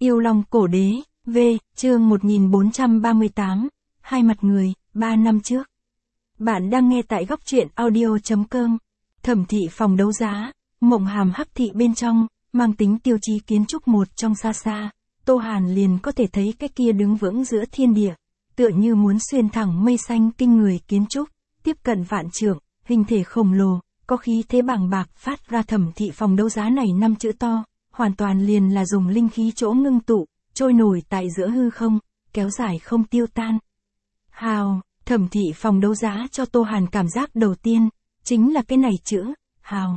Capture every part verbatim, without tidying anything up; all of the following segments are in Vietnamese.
Yêu Long Cổ Đế, V, chương một nghìn bốn trăm ba mươi tám, Hai mặt người, ba năm trước. Bạn đang nghe tại góc truyện audio.com. Thẩm thị phòng đấu giá, mộng hàm hắc thị bên trong, mang tính tiêu chí kiến trúc một trong xa xa, Tô Hàn liền có thể thấy cái kia đứng vững giữa thiên địa, tựa như muốn xuyên thẳng mây xanh kinh người kiến trúc, tiếp cận vạn trượng, hình thể khổng lồ, có khí thế bàng bạc phát ra thẩm thị phòng đấu giá này năm chữ to, hoàn toàn liền là dùng linh khí chỗ ngưng tụ, trôi nổi tại giữa hư không, kéo dài không tiêu tan. Hào, thẩm thị phòng đấu giá cho Tô Hàn cảm giác đầu tiên, chính là cái này chữ, hào.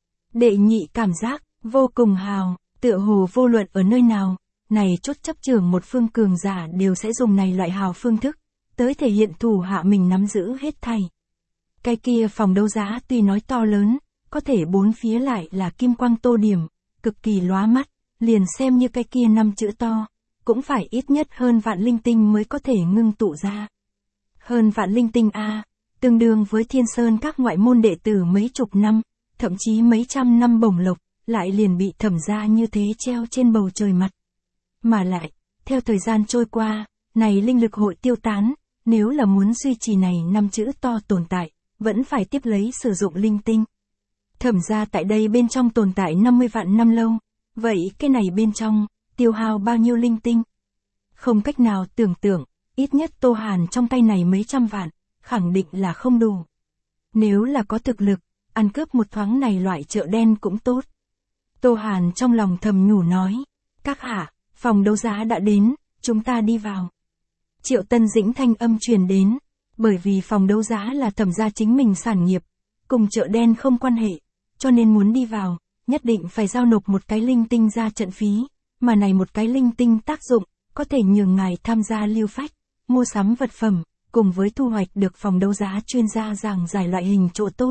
Đệ nhị cảm giác, vô cùng hào, tựa hồ vô luận ở nơi nào, này chốt chấp trưởng một phương cường giả đều sẽ dùng này loại hào phương thức, tới thể hiện thủ hạ mình nắm giữ hết thảy. Cái kia phòng đấu giá tuy nói to lớn, có thể bốn phía lại là kim quang tô điểm, cực kỳ lóa mắt, liền xem như cái kia năm chữ to, cũng phải ít nhất hơn vạn linh tinh mới có thể ngưng tụ ra. Hơn vạn linh tinh A, tương đương với Thiên Sơn các ngoại môn đệ tử mấy chục năm, thậm chí mấy trăm năm bổng lộc, lại liền bị thẩm ra như thế treo trên bầu trời mặt. Mà lại, theo thời gian trôi qua, này linh lực hội tiêu tán, nếu là muốn duy trì này năm chữ to tồn tại, vẫn phải tiếp lấy sử dụng linh tinh. Thẩm ra tại đây bên trong tồn tại năm mươi vạn năm lâu, vậy cái này bên trong, tiêu hao bao nhiêu linh tinh? Không cách nào tưởng tượng, ít nhất Tô Hàn trong tay này mấy trăm vạn, khẳng định là không đủ. Nếu là có thực lực, ăn cướp một thoáng này loại chợ đen cũng tốt. Tô Hàn trong lòng thầm nhủ nói, các hạ, phòng đấu giá đã đến, chúng ta đi vào. Triệu Tân Dĩnh thanh âm truyền đến, bởi vì phòng đấu giá là thẩm gia chính mình sản nghiệp, cùng chợ đen không quan hệ, cho nên muốn đi vào, nhất định phải giao nộp một cái linh tinh ra trận phí, mà này một cái linh tinh tác dụng, có thể nhường ngài tham gia lưu phách, mua sắm vật phẩm, cùng với thu hoạch được phòng đấu giá chuyên gia giảng giải loại hình chỗ tốt.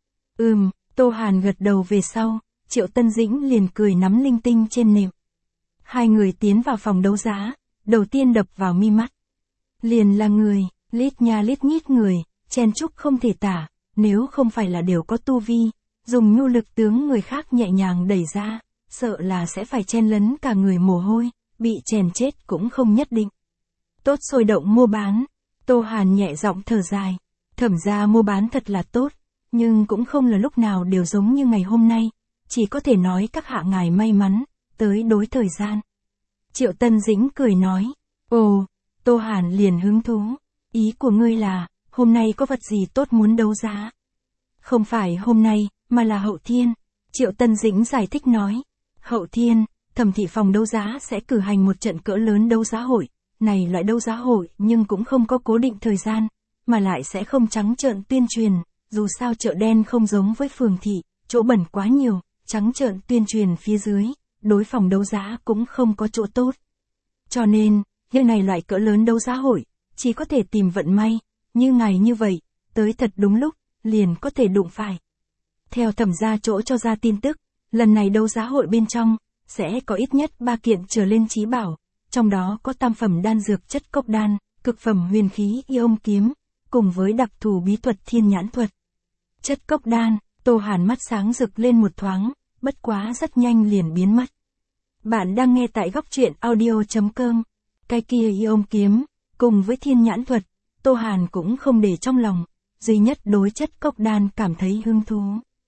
Ừm, Tô Hàn gật đầu về sau, Triệu Tân Dĩnh liền cười nắm linh tinh trên nệm. Hai người tiến vào phòng đấu giá, đầu tiên đập vào mi mắt. Liền là người, lít nha lít nhít người, chen chúc không thể tả, nếu không phải là đều có tu vi, dùng nhu lực tướng người khác nhẹ nhàng đẩy ra, sợ là sẽ phải chen lấn cả người mồ hôi, bị chèn chết cũng không nhất định. Tốt sôi động mua bán, Tô Hàn nhẹ giọng thở dài, thẩm ra mua bán thật là tốt, nhưng cũng không là lúc nào đều giống như ngày hôm nay, chỉ có thể nói các hạ ngài may mắn, tới đối thời gian. Triệu Tân Dĩnh cười nói, ồ, Tô Hàn liền hứng thú, ý của ngươi là, hôm nay có vật gì tốt muốn đấu giá? Không phải hôm nay, mà là hậu thiên. Triệu Tân Dĩnh giải thích nói, hậu thiên, thẩm thị phòng đấu giá sẽ cử hành một trận cỡ lớn đấu giá hội, này loại đấu giá hội nhưng cũng không có cố định thời gian, mà lại sẽ không trắng trợn tuyên truyền, dù sao chợ đen không giống với phường thị, chỗ bẩn quá nhiều, trắng trợn tuyên truyền phía dưới, đối phòng đấu giá cũng không có chỗ tốt. Cho nên, như này loại cỡ lớn đấu giá hội, chỉ có thể tìm vận may, như ngài như vậy, tới thật đúng lúc, liền có thể đụng phải. Theo thẩm gia chỗ cho ra tin tức, lần này đấu giá hội bên trong, sẽ có ít nhất ba kiện trở lên chí bảo, trong đó có tam phẩm đan dược chất cốc đan, cực phẩm huyền khí Iôm kiếm, cùng với đặc thù bí thuật thiên nhãn thuật. Chất cốc đan, Tô Hàn mắt sáng rực lên một thoáng, bất quá rất nhanh liền biến mất. Bạn đang nghe tại góc truyện audio.com. Cái kia Iôm kiếm, cùng với thiên nhãn thuật, Tô Hàn cũng không để trong lòng, duy nhất đối chất cốc đan cảm thấy hứng thú.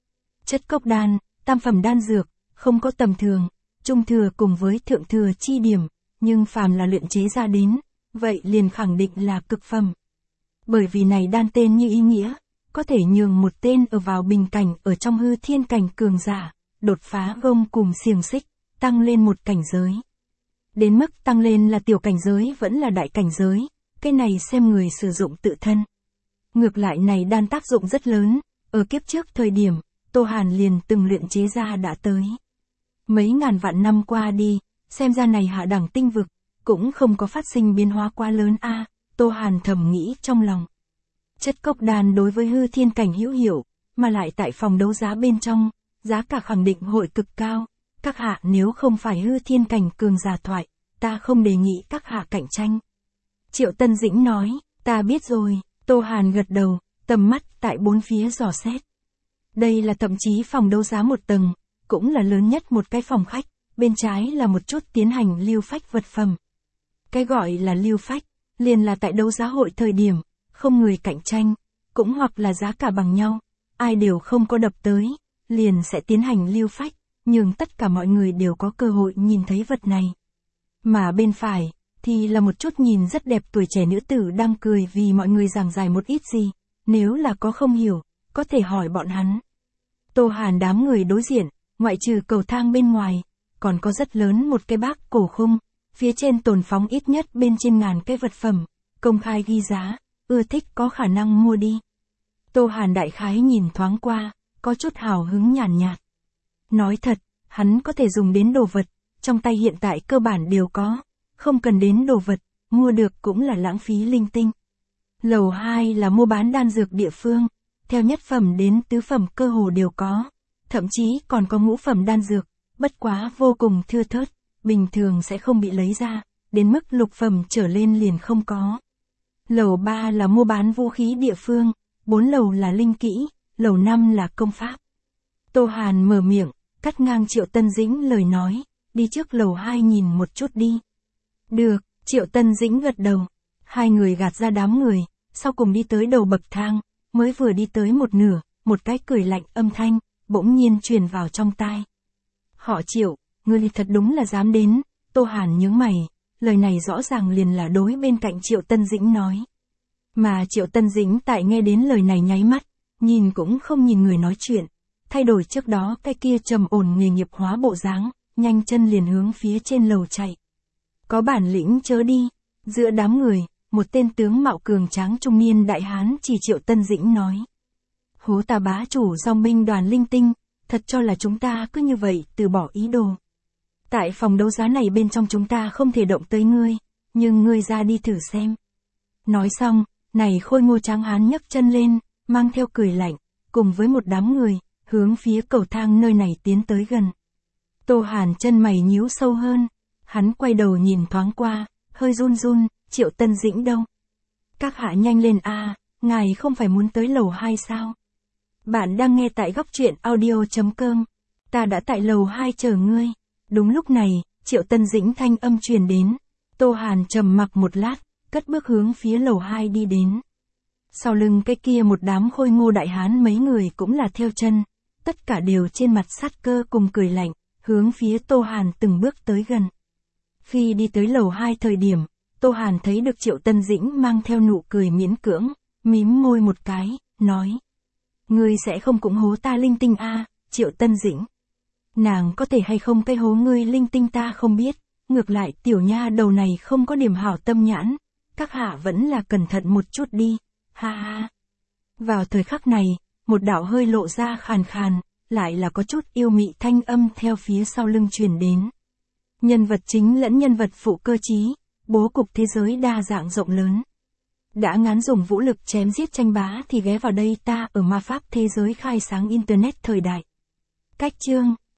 Chất cốc đan, tam phẩm đan dược, không có tầm thường, trung thừa cùng với thượng thừa chi điểm, nhưng phàm là luyện chế ra đến, vậy liền khẳng định là cực phẩm. Bởi vì này đan tên như ý nghĩa, có thể nhường một tên ở vào bình cảnh ở trong hư thiên cảnh cường giả, đột phá gông cùng xiềng xích, tăng lên một cảnh giới. Đến mức tăng lên là tiểu cảnh giới vẫn là đại cảnh giới, cái này xem người sử dụng tự thân. Ngược lại này đan tác dụng rất lớn, ở kiếp trước thời điểm, Tô Hàn liền từng luyện chế ra đã tới. Mấy ngàn vạn năm qua đi, xem ra này hạ đẳng tinh vực, cũng không có phát sinh biến hóa quá lớn a. À, Tô Hàn thầm nghĩ trong lòng. Chất cốc đan đối với hư thiên cảnh hữu hiệu, mà lại tại phòng đấu giá bên trong, giá cả khẳng định hội cực cao. Các hạ nếu không phải hư thiên cảnh cường giả thoại, ta không đề nghị các hạ cạnh tranh. Triệu Tân Dĩnh nói, ta biết rồi, Tô Hàn gật đầu, tầm mắt tại bốn phía dò xét. Đây là thậm chí phòng đấu giá một tầng, cũng là lớn nhất một cái phòng khách, bên trái là một chút tiến hành lưu phách vật phẩm. Cái gọi là lưu phách, liền là tại đấu giá hội thời điểm, không người cạnh tranh, cũng hoặc là giá cả bằng nhau, ai đều không có đập tới, liền sẽ tiến hành lưu phách, nhưng tất cả mọi người đều có cơ hội nhìn thấy vật này. Mà bên phải, thì là một chút nhìn rất đẹp tuổi trẻ nữ tử đang cười vì mọi người giảng giải một ít gì, nếu là có không hiểu, có thể hỏi bọn hắn. Tô Hàn đám người đối diện, ngoại trừ cầu thang bên ngoài, còn có rất lớn một cái bác cổ khung, phía trên tồn phóng ít nhất bên trên ngàn cái vật phẩm, công khai ghi giá, ưa thích có khả năng mua đi. Tô Hàn đại khái nhìn thoáng qua, có chút hào hứng nhàn nhạt, nhạt. Nói thật, hắn có thể dùng đến đồ vật, trong tay hiện tại cơ bản đều có, không cần đến đồ vật, mua được cũng là lãng phí linh tinh. Lầu hai là mua bán đan dược địa phương, theo nhất phẩm đến tứ phẩm cơ hồ đều có, thậm chí còn có ngũ phẩm đan dược, bất quá vô cùng thưa thớt, bình thường sẽ không bị lấy ra, đến mức lục phẩm trở lên liền không có. Lầu ba là mua bán vũ khí địa phương, bốn lầu là linh kỹ, lầu năm là công pháp. Tô Hàn mở miệng, cắt ngang Triệu Tân Dĩnh lời nói, đi trước lầu hai nhìn một chút đi. Được, Triệu Tân Dĩnh gật đầu, hai người gạt ra đám người, sau cùng đi tới đầu bậc thang, mới vừa đi tới một nửa, một cái cười lạnh âm thanh, bỗng nhiên truyền vào trong tai. Họ Triệu, ngươi thật đúng là dám đến, Tô Hàn nhướng mày, lời này rõ ràng liền là đối bên cạnh Triệu Tân Dĩnh nói. Mà Triệu Tân Dĩnh tại nghe đến lời này nháy mắt, nhìn cũng không nhìn người nói chuyện, thay đổi trước đó cái kia trầm ổn nghề nghiệp hóa bộ dáng, nhanh chân liền hướng phía trên lầu chạy. Có bản lĩnh chớ đi, giữa đám người, một tên tướng mạo cường tráng trung niên đại hán chỉ Triệu Tân Dĩnh nói. Hố tà bá chủ dòng binh đoàn linh tinh, thật cho là chúng ta cứ như vậy từ bỏ ý đồ. Tại phòng đấu giá này bên trong chúng ta không thể động tới ngươi, nhưng ngươi ra đi thử xem. Nói xong, này khôi ngô tráng hán nhấc chân lên, mang theo cười lạnh, cùng với một đám người, hướng phía cầu thang nơi này tiến tới gần. Tô Hàn chân mày nhíu sâu hơn, hắn quay đầu nhìn thoáng qua, hơi run run, Triệu Tân Dĩnh đâu? Các hạ nhanh lên a, ngài không phải muốn tới lầu hai sao? Bạn đang nghe tại góc truyện audio chấm com, ta đã tại lầu hai chờ ngươi. Đúng lúc này, Triệu Tân Dĩnh thanh âm truyền đến, Tô Hàn trầm mặc một lát, cất bước hướng phía lầu hai đi đến. Sau lưng cái kia một đám khôi ngô đại hán mấy người cũng là theo chân, tất cả đều trên mặt sát cơ cùng cười lạnh, hướng phía Tô Hàn từng bước tới gần. Khi đi tới lầu hai thời điểm, Tô Hàn thấy được Triệu Tân Dĩnh mang theo nụ cười miễn cưỡng, mím môi một cái, nói. Ngươi sẽ không cũng hố ta linh tinh a, Triệu Tân Dĩnh. Nàng có thể hay không cây hố ngươi linh tinh ta không biết, ngược lại tiểu nha đầu này không có điểm hảo tâm nhãn, các hạ vẫn là cẩn thận một chút đi, ha ha. Vào thời khắc này, một đạo hơi lộ ra khàn khàn, lại là có chút yêu mị thanh âm theo phía sau lưng truyền đến. Nhân vật chính lẫn nhân vật phụ cơ trí, bố cục thế giới đa dạng rộng lớn. Đã ngán dùng vũ lực chém giết tranh bá thì ghé vào đây ta ở ma pháp thế giới khai sáng internet thời đại. Cách chương